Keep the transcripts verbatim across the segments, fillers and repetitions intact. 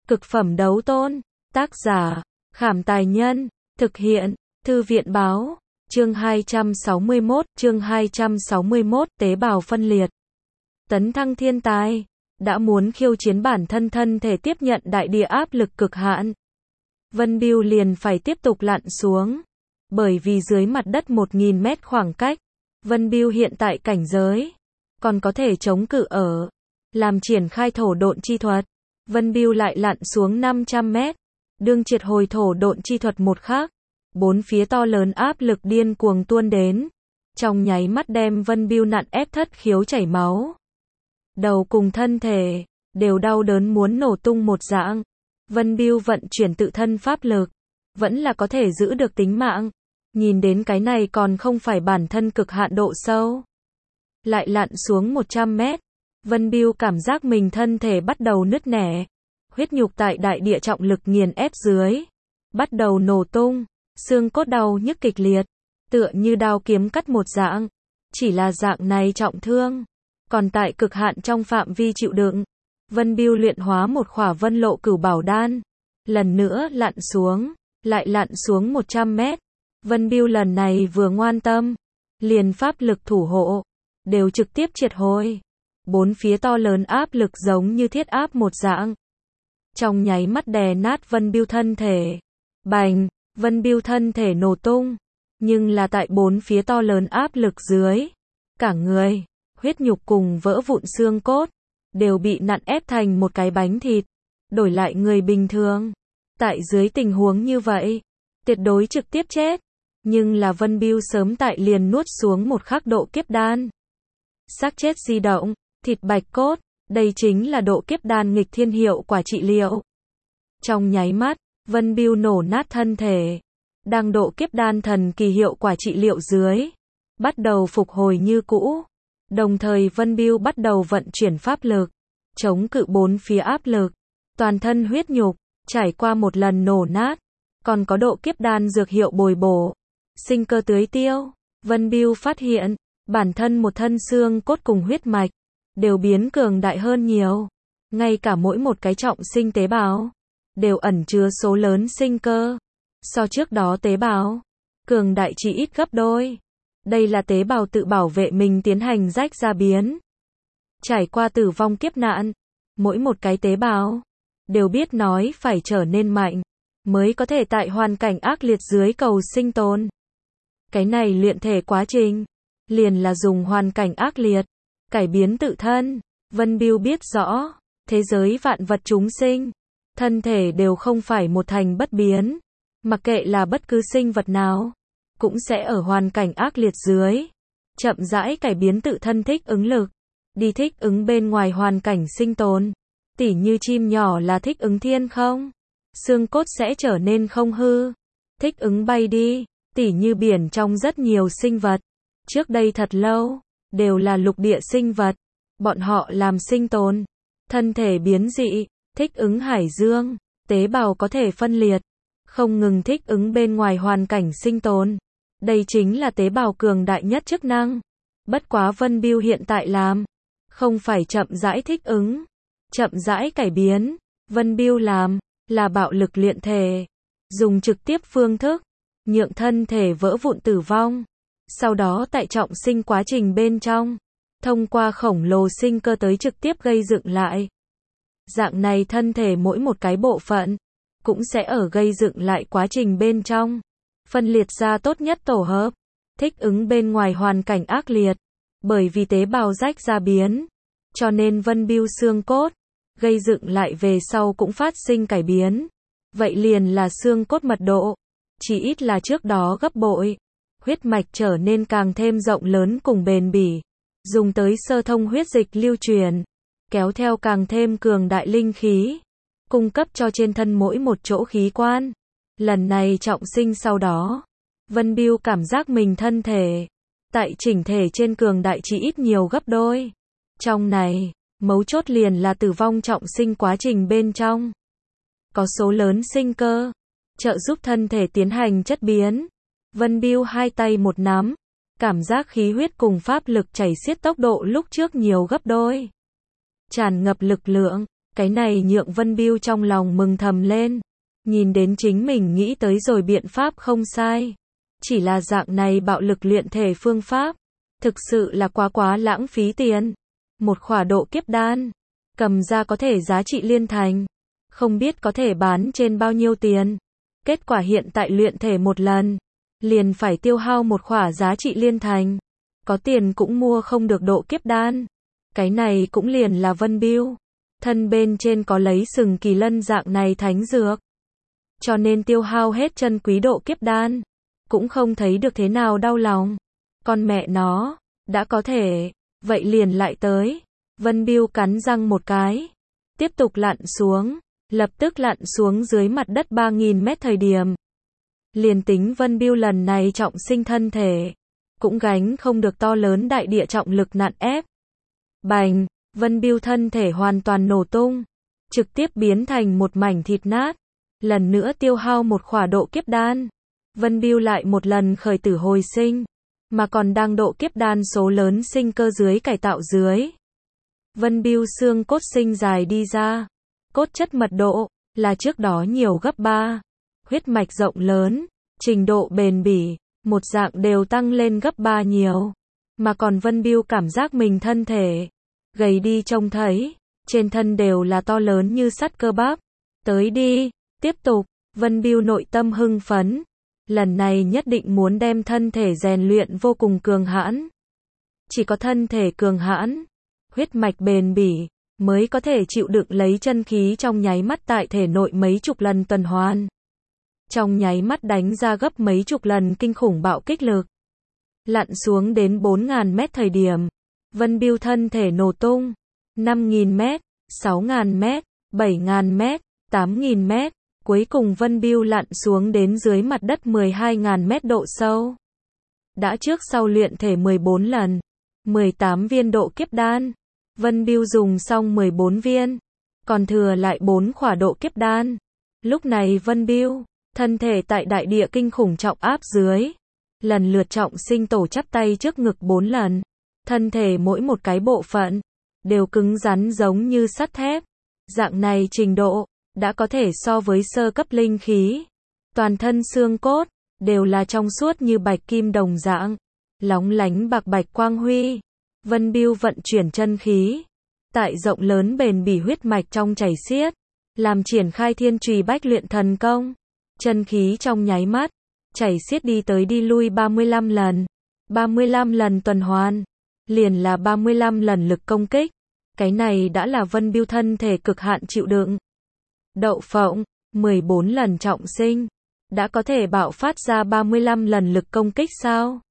Cực phẩm đấu tôn. Tác giả, Khảm Tài Nhân. Thực hiện, Thư viện Báo. Chương hai trăm sáu mươi mốt, chương hai trăm sáu mươi mốt, tế bào phân liệt. Tấn thăng thiên tài, đã muốn khiêu chiến bản thân thân thể tiếp nhận đại địa áp lực cực hạn. Vân Bưu liền phải tiếp tục lặn xuống. Bởi vì dưới mặt đất một nghìn mét khoảng cách, Vân Bưu hiện tại cảnh giới, còn có thể chống cự ở. Làm triển khai thổ độn chi thuật, Vân Bưu lại lặn xuống năm trăm mét. Đương triệt hồi thổ độn chi thuật một khắc, bốn phía to lớn áp lực điên cuồng tuôn đến. Trong nháy mắt đem Vân Bưu nặn ép thất khiếu chảy máu. Đầu cùng thân thể, đều đau đớn muốn nổ tung một dạng. Vân Bưu vận chuyển tự thân pháp lực, vẫn là có thể giữ được tính mạng. Nhìn đến cái này còn không phải bản thân cực hạn độ sâu. Lại lặn xuống một trăm mét. Vân Bưu cảm giác mình thân thể bắt đầu nứt nẻ. Huyết nhục tại đại địa trọng lực nghiền ép dưới, bắt đầu nổ tung, xương cốt đau nhức kịch liệt, tựa như đao kiếm cắt một dạng. Chỉ là dạng này trọng thương, còn tại cực hạn trong phạm vi chịu đựng. Vân Bưu luyện hóa một khỏa vân lộ cửu bảo đan, lần nữa lặn xuống, lại lặn xuống một trăm mét. Vân Bưu lần này vừa ngoan tâm, liền pháp lực thủ hộ, đều trực tiếp triệt hồi. Bốn phía to lớn áp lực giống như thiết áp một dạng. Trong nháy mắt đè nát Vân Bưu thân thể. Bành, Vân Bưu thân thể nổ tung. Nhưng là tại bốn phía to lớn áp lực dưới. Cả người, huyết nhục cùng vỡ vụn xương cốt, đều bị nặn ép thành một cái bánh thịt. Đổi lại người bình thường, tại dưới tình huống như vậy, tuyệt đối trực tiếp chết. Nhưng là Vân Bưu sớm tại liền nuốt xuống một khắc độ kiếp đan. Xác chết di động, thịt bạch cốt, đây chính là độ kiếp đan nghịch thiên hiệu quả trị liệu. Trong nháy mắt, Vân Bưu nổ nát thân thể, đang độ kiếp đan thần kỳ hiệu quả trị liệu dưới, bắt đầu phục hồi như cũ. Đồng thời Vân Bưu bắt đầu vận chuyển pháp lực, chống cự bốn phía áp lực, toàn thân huyết nhục, trải qua một lần nổ nát, còn có độ kiếp đan dược hiệu bồi bổ, sinh cơ tưới tiêu. Vân Bưu phát hiện, bản thân một thân xương cốt cùng huyết mạch, đều biến cường đại hơn nhiều. Ngay cả mỗi một cái trọng sinh tế bào, đều ẩn chứa số lớn sinh cơ. So trước đó tế bào, cường đại chỉ ít gấp đôi. Đây là tế bào tự bảo vệ mình tiến hành rách ra biến. Trải qua tử vong kiếp nạn, mỗi một cái tế bào, đều biết nói phải trở nên mạnh, mới có thể tại hoàn cảnh ác liệt dưới cầu sinh tồn. Cái này luyện thể quá trình, liền là dùng hoàn cảnh ác liệt, cải biến tự thân. Vân Bưu biết rõ, thế giới vạn vật chúng sinh, thân thể đều không phải một thành bất biến. Mặc kệ là bất cứ sinh vật nào, cũng sẽ ở hoàn cảnh ác liệt dưới, chậm rãi cải biến tự thân thích ứng lực, đi thích ứng bên ngoài hoàn cảnh sinh tồn. Tỉ như chim nhỏ là thích ứng thiên không, xương cốt sẽ trở nên không hư, thích ứng bay đi. Tỉ như biển trong rất nhiều sinh vật, trước đây thật lâu, đều là lục địa sinh vật, bọn họ làm sinh tồn, thân thể biến dị, thích ứng hải dương, tế bào có thể phân liệt, không ngừng thích ứng bên ngoài hoàn cảnh sinh tồn. Đây chính là tế bào cường đại nhất chức năng. Bất quá Vân Bưu hiện tại làm, không phải chậm rãi thích ứng, chậm rãi cải biến. Vân Bưu làm, là bạo lực luyện thể, dùng trực tiếp phương thức, nhượng thân thể vỡ vụn tử vong. Sau đó tại trọng sinh quá trình bên trong, thông qua khổng lồ sinh cơ tới trực tiếp gây dựng lại. Dạng này thân thể mỗi một cái bộ phận, cũng sẽ ở gây dựng lại quá trình bên trong, phân liệt ra tốt nhất tổ hợp, thích ứng bên ngoài hoàn cảnh ác liệt. Bởi vì tế bào rách ra biến, cho nên Vân Bưu xương cốt, gây dựng lại về sau cũng phát sinh cải biến. Vậy liền là xương cốt mật độ, chỉ ít là trước đó gấp bội. Huyết mạch trở nên càng thêm rộng lớn cùng bền bỉ, dùng tới sơ thông huyết dịch lưu truyền, kéo theo càng thêm cường đại linh khí, cung cấp cho trên thân mỗi một chỗ khí quan. Lần này trọng sinh sau đó, Vân Bưu cảm giác mình thân thể, tại chỉnh thể trên cường đại chỉ ít nhiều gấp đôi. Trong này, mấu chốt liền là tử vong trọng sinh quá trình bên trong, có số lớn sinh cơ, trợ giúp thân thể tiến hành chất biến. Vân Bưu hai tay một nắm, cảm giác khí huyết cùng pháp lực chảy xiết tốc độ lúc trước nhiều gấp đôi. Tràn ngập lực lượng, Cái này nhượng Vân Bưu trong lòng mừng thầm lên. Nhìn đến chính mình nghĩ tới rồi biện pháp không sai. Chỉ là dạng này bạo lực luyện thể phương pháp. Thực sự là quá quá lãng phí tiền. Một khỏa độ kiếp đan. Cầm ra có thể giá trị liên thành. Không biết có thể bán trên bao nhiêu tiền. Kết quả hiện tại luyện thể một lần. Liền phải tiêu hao một khỏa giá trị liên thành. Có tiền cũng mua không được độ kiếp đan. Cái này cũng liền là Vân Bưu. Thân bên trên có lấy sừng kỳ lân dạng này thánh dược. Cho nên tiêu hao hết chân quý độ kiếp đan. Cũng không thấy được thế nào đau lòng. Con mẹ nó, đã có thể, vậy liền lại tới. Vân Bưu cắn răng một cái. Tiếp tục lặn xuống. Lập tức lặn xuống dưới mặt đất ba nghìn mét thời điểm. Liền tính Vân Bưu lần này trọng sinh thân thể. Cũng gánh không được to lớn đại địa trọng lực nặn ép. Bành, Vân Bưu thân thể hoàn toàn nổ tung. Trực tiếp biến thành một mảnh thịt nát. Lần nữa tiêu hao một khỏa độ kiếp đan. Vân Bưu lại một lần khởi tử hồi sinh. Mà còn đang độ kiếp đan số lớn sinh cơ dưới cải tạo dưới. Vân Bưu xương cốt sinh dài đi ra. Cốt chất mật độ, là trước đó nhiều gấp ba. Huyết mạch rộng lớn, trình độ bền bỉ, một dạng đều tăng lên gấp ba nhiều. Mà còn Vân Bưu cảm giác mình thân thể, gầy đi trông thấy, trên thân đều là to lớn như sắt cơ bắp. Tới đi, tiếp tục, Vân Bưu nội tâm hưng phấn. Lần này nhất định muốn đem thân thể rèn luyện vô cùng cường hãn. Chỉ có thân thể cường hãn, huyết mạch bền bỉ, mới có thể chịu đựng lấy chân khí trong nháy mắt tại thể nội mấy chục lần tuần hoàn. Trong nháy mắt đánh ra gấp mấy chục lần kinh khủng bạo kích lực. Lặn xuống đến bốn nghìn mét thời điểm. Vân Bưu thân thể nổ tung. năm nghìn mét, sáu nghìn mét, bảy nghìn mét, tám nghìn mét. Cuối cùng Vân Bưu lặn xuống đến dưới mặt đất mười hai nghìn mét độ sâu. Đã trước sau luyện thể mười bốn lần. mười tám viên độ kiếp đan. Vân Bưu dùng xong mười bốn viên. Còn thừa lại bốn khỏa độ kiếp đan. Lúc này Vân Bưu, thân thể tại đại địa kinh khủng trọng áp dưới. Lần lượt trọng sinh tổ chắp tay trước ngực bốn lần. Thân thể mỗi một cái bộ phận, đều cứng rắn giống như sắt thép. Dạng này trình độ, đã có thể so với sơ cấp linh khí. Toàn thân xương cốt, đều là trong suốt như bạch kim đồng dạng. Lóng lánh bạc bạch quang huy. Vân Bưu vận chuyển chân khí. Tại rộng lớn bền bỉ huyết mạch trong chảy xiết. Làm triển khai thiên trùy bách luyện thần công. Chân khí trong nháy mắt. Chảy xiết đi tới đi lui ba mươi lăm lần. ba mươi lăm lần tuần hoàn. Liền là ba mươi lăm lần lực công kích. Cái này đã là Vân Bưu thân thể cực hạn chịu đựng. Đậu phộng, mười bốn lần trọng sinh. Đã có thể bạo phát ra ba mươi lăm lần lực công kích sao?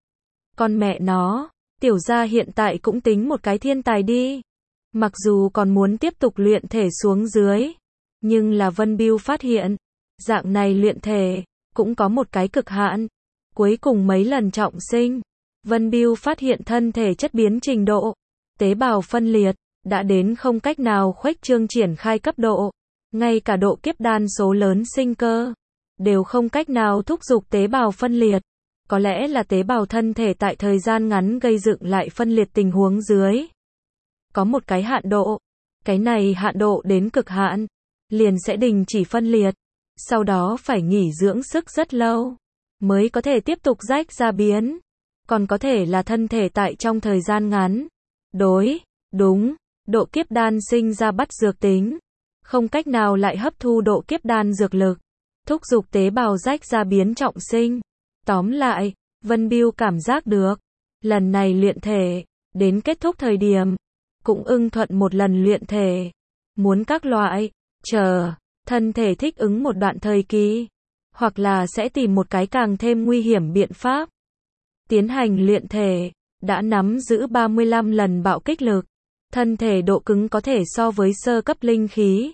Con mẹ nó, tiểu gia hiện tại cũng tính một cái thiên tài đi. Mặc dù còn muốn tiếp tục luyện thể xuống dưới. Nhưng là Vân Bưu phát hiện. Dạng này luyện thể, cũng có một cái cực hạn. Cuối cùng mấy lần trọng sinh. Vân Bưu phát hiện thân thể chất biến trình độ. Tế bào phân liệt, đã đến không cách nào khuếch trương triển khai cấp độ. Ngay cả độ kiếp đan số lớn sinh cơ, đều không cách nào thúc giục tế bào phân liệt. Có lẽ là tế bào thân thể tại thời gian ngắn gây dựng lại phân liệt tình huống dưới. Có một cái hạn độ. Cái này hạn độ đến cực hạn, liền sẽ đình chỉ phân liệt. Sau đó phải nghỉ dưỡng sức rất lâu, mới có thể tiếp tục rách ra biến. Còn có thể là thân thể tại trong thời gian ngắn. Đối, đúng, độ kiếp đan sinh ra bắt dược tính. Không cách nào lại hấp thu độ kiếp đan dược lực. Thúc giục tế bào rách ra biến trọng sinh. Tóm lại, Vân Bưu cảm giác được. Lần này luyện thể, đến kết thúc thời điểm. Cũng ưng thuận một lần luyện thể. Muốn các loại, chờ, thân thể thích ứng một đoạn thời kỳ. Hoặc là sẽ tìm một cái càng thêm nguy hiểm biện pháp. Tiến hành luyện thể, đã nắm giữ ba mươi lăm lần bạo kích lực. Thân thể độ cứng có thể so với sơ cấp linh khí.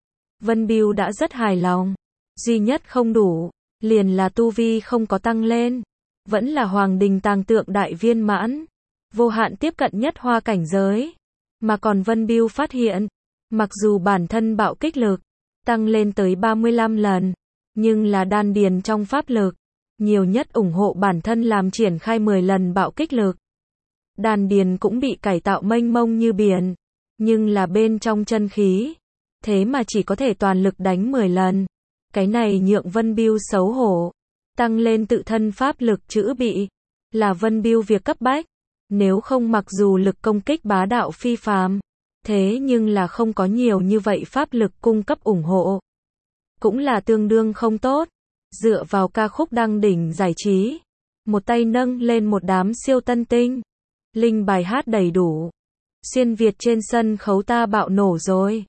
Vân Bưu đã rất hài lòng. Duy nhất không đủ, liền là tu vi không có tăng lên. Vẫn là Hoàng Đình Tàng Tượng đại viên mãn. Vô hạn tiếp cận nhất hoa cảnh giới. Mà còn Vân Bưu phát hiện, mặc dù bản thân bạo kích lực tăng lên tới ba mươi lăm lần, nhưng là đan điền trong pháp lực, nhiều nhất ủng hộ bản thân làm triển khai mười lần bạo kích lực. Đan điền cũng bị cải tạo mênh mông như biển, nhưng là bên trong chân khí, thế mà chỉ có thể toàn lực đánh mười lần. Cái này nhượng Vân Bưu xấu hổ. Tăng lên tự thân pháp lực chữ bị. Là Vân Bưu việc cấp bách. Nếu không mặc dù lực công kích bá đạo phi phàm, thế nhưng là không có nhiều như vậy pháp lực cung cấp ủng hộ. Cũng là tương đương không tốt. Dựa vào ca khúc đăng đỉnh giải trí. Một tay nâng lên một đám siêu tân tinh. Linh bài hát đầy đủ. Xuyên Việt trên sân khấu ta bạo nổ rồi.